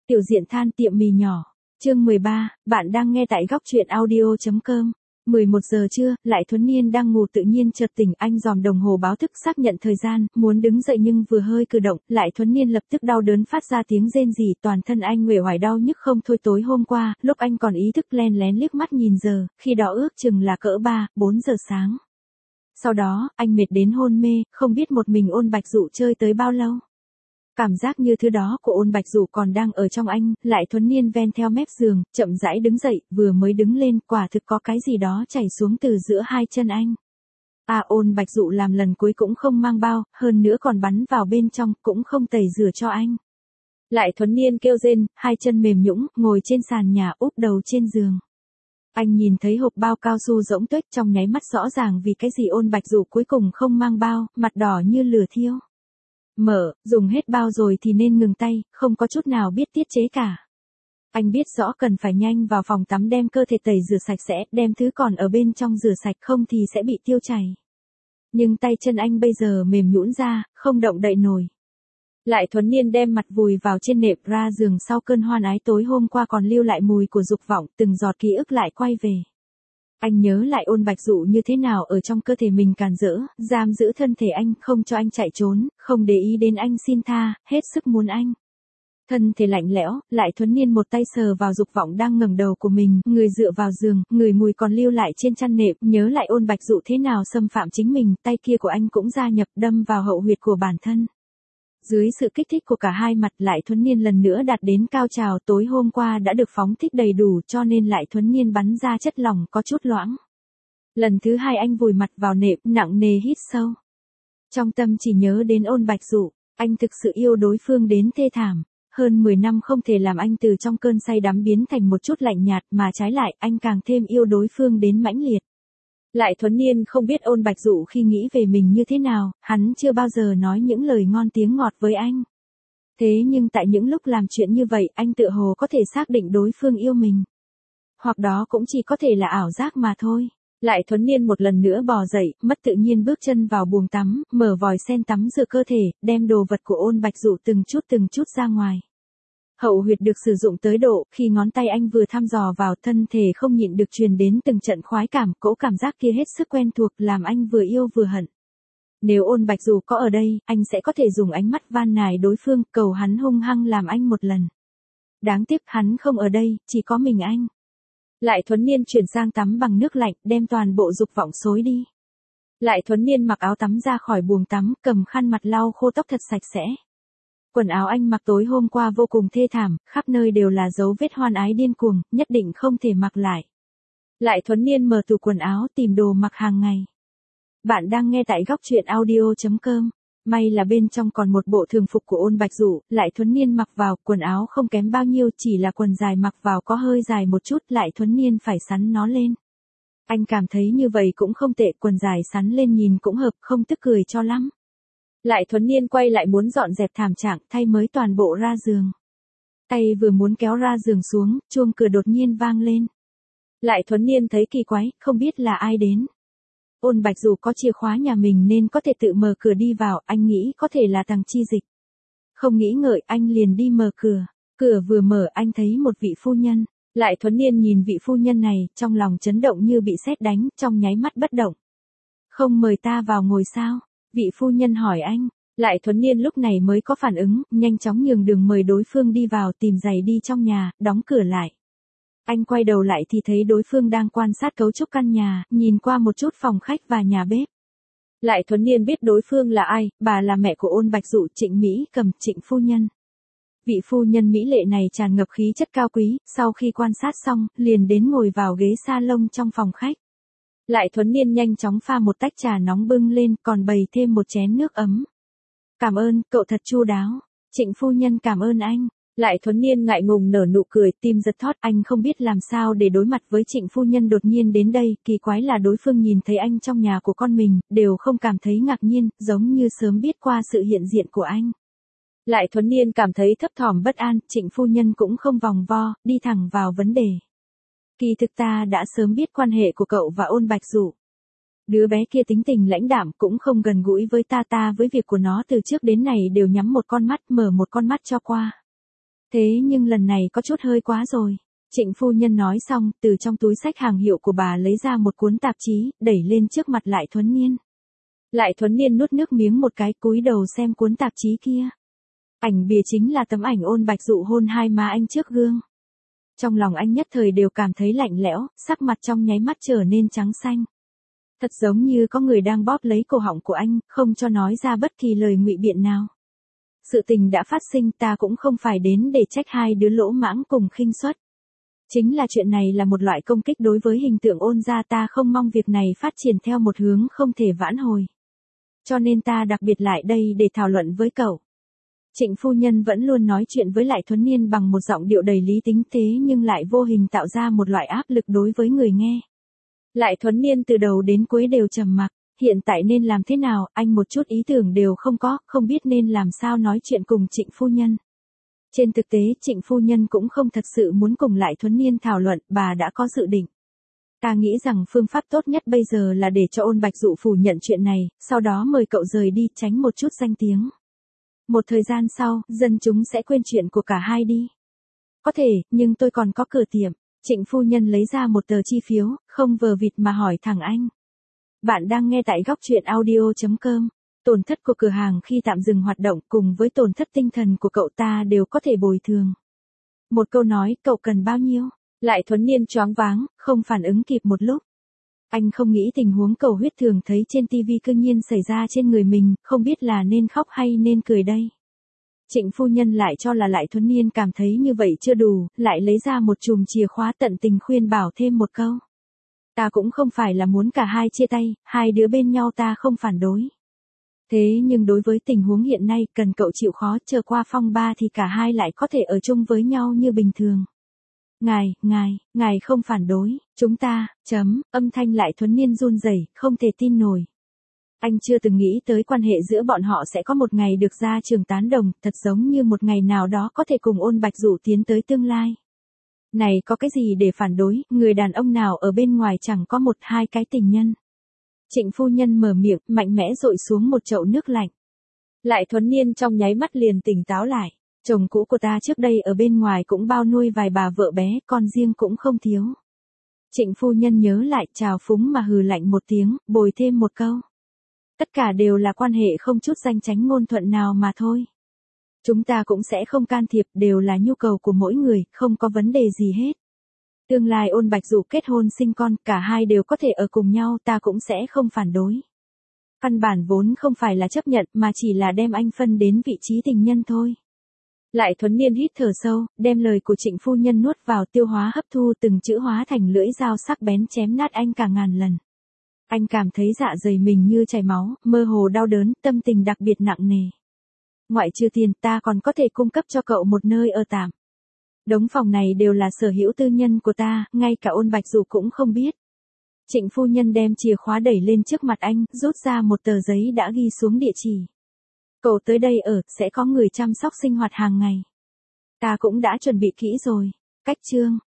Tiểu diện than tiệm mì nhỏ. Chương 13, bạn đang nghe tại góc truyện audio.com. 11 giờ trưa, Lại Thuấn Niên đang ngủ tự nhiên chợt tỉnh, anh dòm đồng hồ báo thức xác nhận thời gian, muốn đứng dậy nhưng vừa hơi cử động, Lại Thuấn Niên lập tức đau đớn phát ra tiếng rên rỉ, toàn thân anh uể oải đau nhức không thôi. Tối hôm qua, lúc anh còn ý thức len lén liếc mắt nhìn giờ, khi đó ước chừng là cỡ 3-4 giờ sáng. Sau đó, anh mệt đến hôn mê, không biết một mình Ôn Bạch Dụ chơi tới bao lâu. Cảm giác như thứ đó của Ôn Bạch Dụ còn đang ở trong anh, Lại Thuấn Niên ven theo mép giường, chậm rãi đứng dậy, vừa mới đứng lên, quả thực có cái gì đó chảy xuống từ giữa hai chân anh. Ôn Bạch Dụ làm lần cuối cũng không mang bao, hơn nữa còn bắn vào bên trong, cũng không tẩy rửa cho anh. Lại Thuấn Niên kêu rên, hai chân mềm nhũn, ngồi trên sàn nhà úp đầu trên giường. Anh nhìn thấy hộp bao cao su rỗng tuếch, trong nháy mắt rõ ràng vì cái gì Ôn Bạch Dụ cuối cùng không mang bao, mặt đỏ như lửa thiêu. Dùng hết bao rồi thì nên ngừng tay, không có chút nào biết tiết chế cả. Anh biết rõ cần phải nhanh vào phòng tắm đem cơ thể tẩy rửa sạch sẽ, đem thứ còn ở bên trong rửa sạch không thì sẽ bị tiêu chảy. Nhưng tay chân anh bây giờ mềm nhũn ra, không động đậy nổi. Lại Thuấn Niên đem mặt vùi vào trên nệm ra giường, sau cơn hoan ái tối hôm qua còn lưu lại mùi của dục vọng, từng giọt ký ức lại quay về. Anh nhớ lại Ôn Bạch Dụ như thế nào ở trong cơ thể mình càn rỡ, giam giữ thân thể anh, không cho anh chạy trốn, không để ý đến anh xin tha, hết sức muốn anh. Thân thể lạnh lẽo, Lại Thuấn Niên một tay sờ vào dục vọng đang ngẩng đầu của mình, người dựa vào giường, người mùi còn lưu lại trên chăn nệm, nhớ lại Ôn Bạch Dụ thế nào xâm phạm chính mình, tay kia của anh cũng gia nhập đâm vào hậu huyệt của bản thân. Dưới sự kích thích của cả hai mặt, Lại Thuấn Niên lần nữa đạt đến cao trào, tối hôm qua đã được phóng thích đầy đủ cho nên Lại Thuấn Niên bắn ra chất lỏng có chút loãng. Lần thứ hai anh vùi mặt vào nệm, nặng nề hít sâu. Trong tâm chỉ nhớ đến Ôn Bạch Dụ, anh thực sự yêu đối phương đến thê thảm. Hơn 10 năm không thể làm anh từ trong cơn say đắm biến thành một chút lạnh nhạt, mà trái lại anh càng thêm yêu đối phương đến mãnh liệt. Lại Thuấn Niên không biết Ôn Bạch Dụ khi nghĩ về mình như thế nào, hắn chưa bao giờ nói những lời ngon tiếng ngọt với anh. Thế nhưng tại những lúc làm chuyện như vậy, anh tựa hồ có thể xác định đối phương yêu mình. Hoặc đó cũng chỉ có thể là ảo giác mà thôi. Lại Thuấn Niên một lần nữa bò dậy, mất tự nhiên bước chân vào buồng tắm, mở vòi sen tắm rửa cơ thể, đem đồ vật của Ôn Bạch Dụ từng chút ra ngoài. Hậu huyệt được sử dụng tới độ, khi ngón tay anh vừa thăm dò vào, thân thể không nhịn được truyền đến từng trận khoái cảm, cỗ cảm giác kia hết sức quen thuộc, làm anh vừa yêu vừa hận. Nếu Ôn Bạch Dụ có ở đây, anh sẽ có thể dùng ánh mắt van nài đối phương, cầu hắn hung hăng làm anh một lần. Đáng tiếc hắn không ở đây, chỉ có mình anh. Lại Thuấn Niên chuyển sang tắm bằng nước lạnh, đem toàn bộ dục vọng xối đi. Lại Thuấn Niên mặc áo tắm ra khỏi buồng tắm, cầm khăn mặt lau khô tóc thật sạch sẽ. Quần áo anh mặc tối hôm qua vô cùng thê thảm, khắp nơi đều là dấu vết hoan ái điên cuồng, nhất định không thể mặc lại. Lại Thuấn Niên mở tủ quần áo tìm đồ mặc hàng ngày. Bạn đang nghe tại góc truyện audio.com. May là bên trong còn một bộ thường phục của Ôn Bạch Dụ, Lại Thuấn Niên mặc vào, quần áo không kém bao nhiêu, chỉ là quần dài mặc vào có hơi dài một chút, Lại Thuấn Niên phải sắn nó lên. Anh cảm thấy như vậy cũng không tệ, quần dài sắn lên nhìn cũng hợp, không tức cười cho lắm. Lại Thuấn Niên quay lại muốn dọn dẹp thảm trạng, thay mới toàn bộ ra giường. Tay vừa muốn kéo ra giường xuống, chuông cửa đột nhiên vang lên. Lại Thuấn Niên thấy kỳ quái, không biết là ai đến. Ôn Bạch Dụ có chìa khóa nhà mình nên có thể tự mở cửa đi vào, anh nghĩ có thể là Tằng Chi Dịch. Không nghĩ ngợi, anh liền đi mở cửa. Cửa vừa mở, anh thấy một vị phu nhân. Lại Thuấn Niên nhìn vị phu nhân này, trong lòng chấn động như bị sét đánh, trong nháy mắt bất động. Không mời ta vào ngồi sao? Vị phu nhân hỏi anh. Lại Thuấn Niên lúc này mới có phản ứng, nhanh chóng nhường đường mời đối phương đi vào, tìm giày đi trong nhà, đóng cửa lại. Anh quay đầu lại thì thấy đối phương đang quan sát cấu trúc căn nhà, nhìn qua một chút phòng khách và nhà bếp. Lại Thuấn Niên biết đối phương là ai, bà là mẹ của Ôn Bạch Dụ, Trịnh Mỹ Cầm, Trịnh phu nhân. Vị phu nhân mỹ lệ này tràn ngập khí chất cao quý, sau khi quan sát xong, liền đến ngồi vào ghế salon trong phòng khách. Lại Thuấn Niên nhanh chóng pha một tách trà nóng bưng lên, còn bày thêm một chén nước ấm. Cảm ơn, cậu thật chu đáo. Trịnh phu nhân cảm ơn anh. Lại Thuấn Niên ngại ngùng nở nụ cười, tim giật thót, anh không biết làm sao để đối mặt với Trịnh phu nhân đột nhiên đến đây, kỳ quái là đối phương nhìn thấy anh trong nhà của con mình, đều không cảm thấy ngạc nhiên, giống như sớm biết qua sự hiện diện của anh. Lại Thuấn Niên cảm thấy thấp thỏm bất an, Trịnh phu nhân cũng không vòng vo, đi thẳng vào vấn đề. Kỳ thực ta đã sớm biết quan hệ của cậu và Ôn Bạch Dụ. Đứa bé kia tính tình lãnh đạm, cũng không gần gũi với ta với việc của nó từ trước đến nay đều nhắm một con mắt mở một con mắt cho qua. Thế nhưng lần này có chút hơi quá rồi. Trịnh phu nhân nói xong, từ trong túi xách hàng hiệu của bà lấy ra một cuốn tạp chí, đẩy lên trước mặt Lại Thuấn Niên. Lại Thuấn Niên nuốt nước miếng một cái, cúi đầu xem cuốn tạp chí kia. Ảnh bìa chính là tấm ảnh Ôn Bạch Dụ hôn hai má anh trước gương. Trong lòng anh nhất thời đều cảm thấy lạnh lẽo, sắc mặt trong nháy mắt trở nên trắng xanh. Thật giống như có người đang bóp lấy cổ họng của anh, không cho nói ra bất kỳ lời ngụy biện nào. Sự tình đã phát sinh, ta cũng không phải đến để trách hai đứa lỗ mãng cùng khinh suất. Chính là chuyện này là một loại công kích đối với hình tượng Ôn gia, ta không mong việc này phát triển theo một hướng không thể vãn hồi. Cho nên ta đặc biệt lại đây để thảo luận với cậu. Trịnh phu nhân vẫn luôn nói chuyện với Lại Thuấn Niên bằng một giọng điệu đầy lý tính, thế nhưng lại vô hình tạo ra một loại áp lực đối với người nghe. Lại Thuấn Niên từ đầu đến cuối đều trầm mặc, hiện tại nên làm thế nào, anh một chút ý tưởng đều không có, không biết nên làm sao nói chuyện cùng Trịnh phu nhân. Trên thực tế Trịnh phu nhân cũng không thật sự muốn cùng Lại Thuấn Niên thảo luận, bà đã có dự định. Ta nghĩ rằng phương pháp tốt nhất bây giờ là để cho Ôn Bạch Dụ phủ nhận chuyện này, sau đó mời cậu rời đi, tránh một chút danh tiếng. Một thời gian sau, dân chúng sẽ quên chuyện của cả hai đi. Có thể, nhưng tôi còn có cửa tiệm. Trịnh phu nhân lấy ra một tờ chi phiếu, không vờ vịt mà hỏi thẳng anh. Bạn đang nghe tại góc truyện audio.com. Tổn thất của cửa hàng khi tạm dừng hoạt động cùng với tổn thất tinh thần của cậu ta đều có thể bồi thường. Một câu nói, cậu cần bao nhiêu? Lại Thuấn Niên choáng váng, không phản ứng kịp một lúc. Anh không nghĩ tình huống cầu huyết thường thấy trên TV cư nhiên xảy ra trên người mình, không biết là nên khóc hay nên cười đây. Trịnh phu nhân lại cho là Lại Thuấn Niên cảm thấy như vậy chưa đủ, lại lấy ra một chùm chìa khóa, tận tình khuyên bảo thêm một câu. Ta cũng không phải là muốn cả hai chia tay, hai đứa bên nhau ta không phản đối. Thế nhưng đối với tình huống hiện nay, cần cậu chịu khó, chờ qua phong ba thì cả hai lại có thể ở chung với nhau như bình thường. Ngài không phản đối, chúng ta, âm thanh Lại Thuấn Niên run rẩy, không thể tin nổi. Anh chưa từng nghĩ tới quan hệ giữa bọn họ sẽ có một ngày được ra trường tán đồng, thật giống như một ngày nào đó có thể cùng Ôn Bạch Dụ tiến tới tương lai. Này có cái gì để phản đối, người đàn ông nào ở bên ngoài chẳng có một hai cái tình nhân. Trịnh phu nhân mở miệng, mạnh mẽ dội xuống một chậu nước lạnh. Lại Thuấn Niên trong nháy mắt liền tỉnh táo lại. Chồng cũ của ta trước đây ở bên ngoài cũng bao nuôi vài bà vợ bé, con riêng cũng không thiếu. Trịnh phu nhân nhớ lại, trào phúng mà hừ lạnh một tiếng, bồi thêm một câu. Tất cả đều là quan hệ không chút danh chánh ngôn thuận nào mà thôi. Chúng ta cũng sẽ không can thiệp, đều là nhu cầu của mỗi người, không có vấn đề gì hết. Tương lai Ôn Bạch Dụ kết hôn sinh con, cả hai đều có thể ở cùng nhau, ta cũng sẽ không phản đối. Căn bản vốn không phải là chấp nhận, mà chỉ là đem anh phân đến vị trí tình nhân thôi. Lại Thuấn Niên hít thở sâu, đem lời của Trịnh phu nhân nuốt vào, tiêu hóa hấp thu, từng chữ hóa thành lưỡi dao sắc bén chém nát anh cả ngàn lần. Anh cảm thấy dạ dày mình như chảy máu, mơ hồ đau đớn, tâm tình đặc biệt nặng nề. Ngoại trừ tiền, ta còn có thể cung cấp cho cậu một nơi ở tạm. Đống phòng này đều là sở hữu tư nhân của ta, ngay cả Ôn Bạch Dụ cũng không biết. Trịnh phu nhân đem chìa khóa đẩy lên trước mặt anh, rút ra một tờ giấy đã ghi xuống địa chỉ. Cậu tới đây ở, sẽ có người chăm sóc sinh hoạt hàng ngày. Ta cũng đã chuẩn bị kỹ rồi. Cách chương.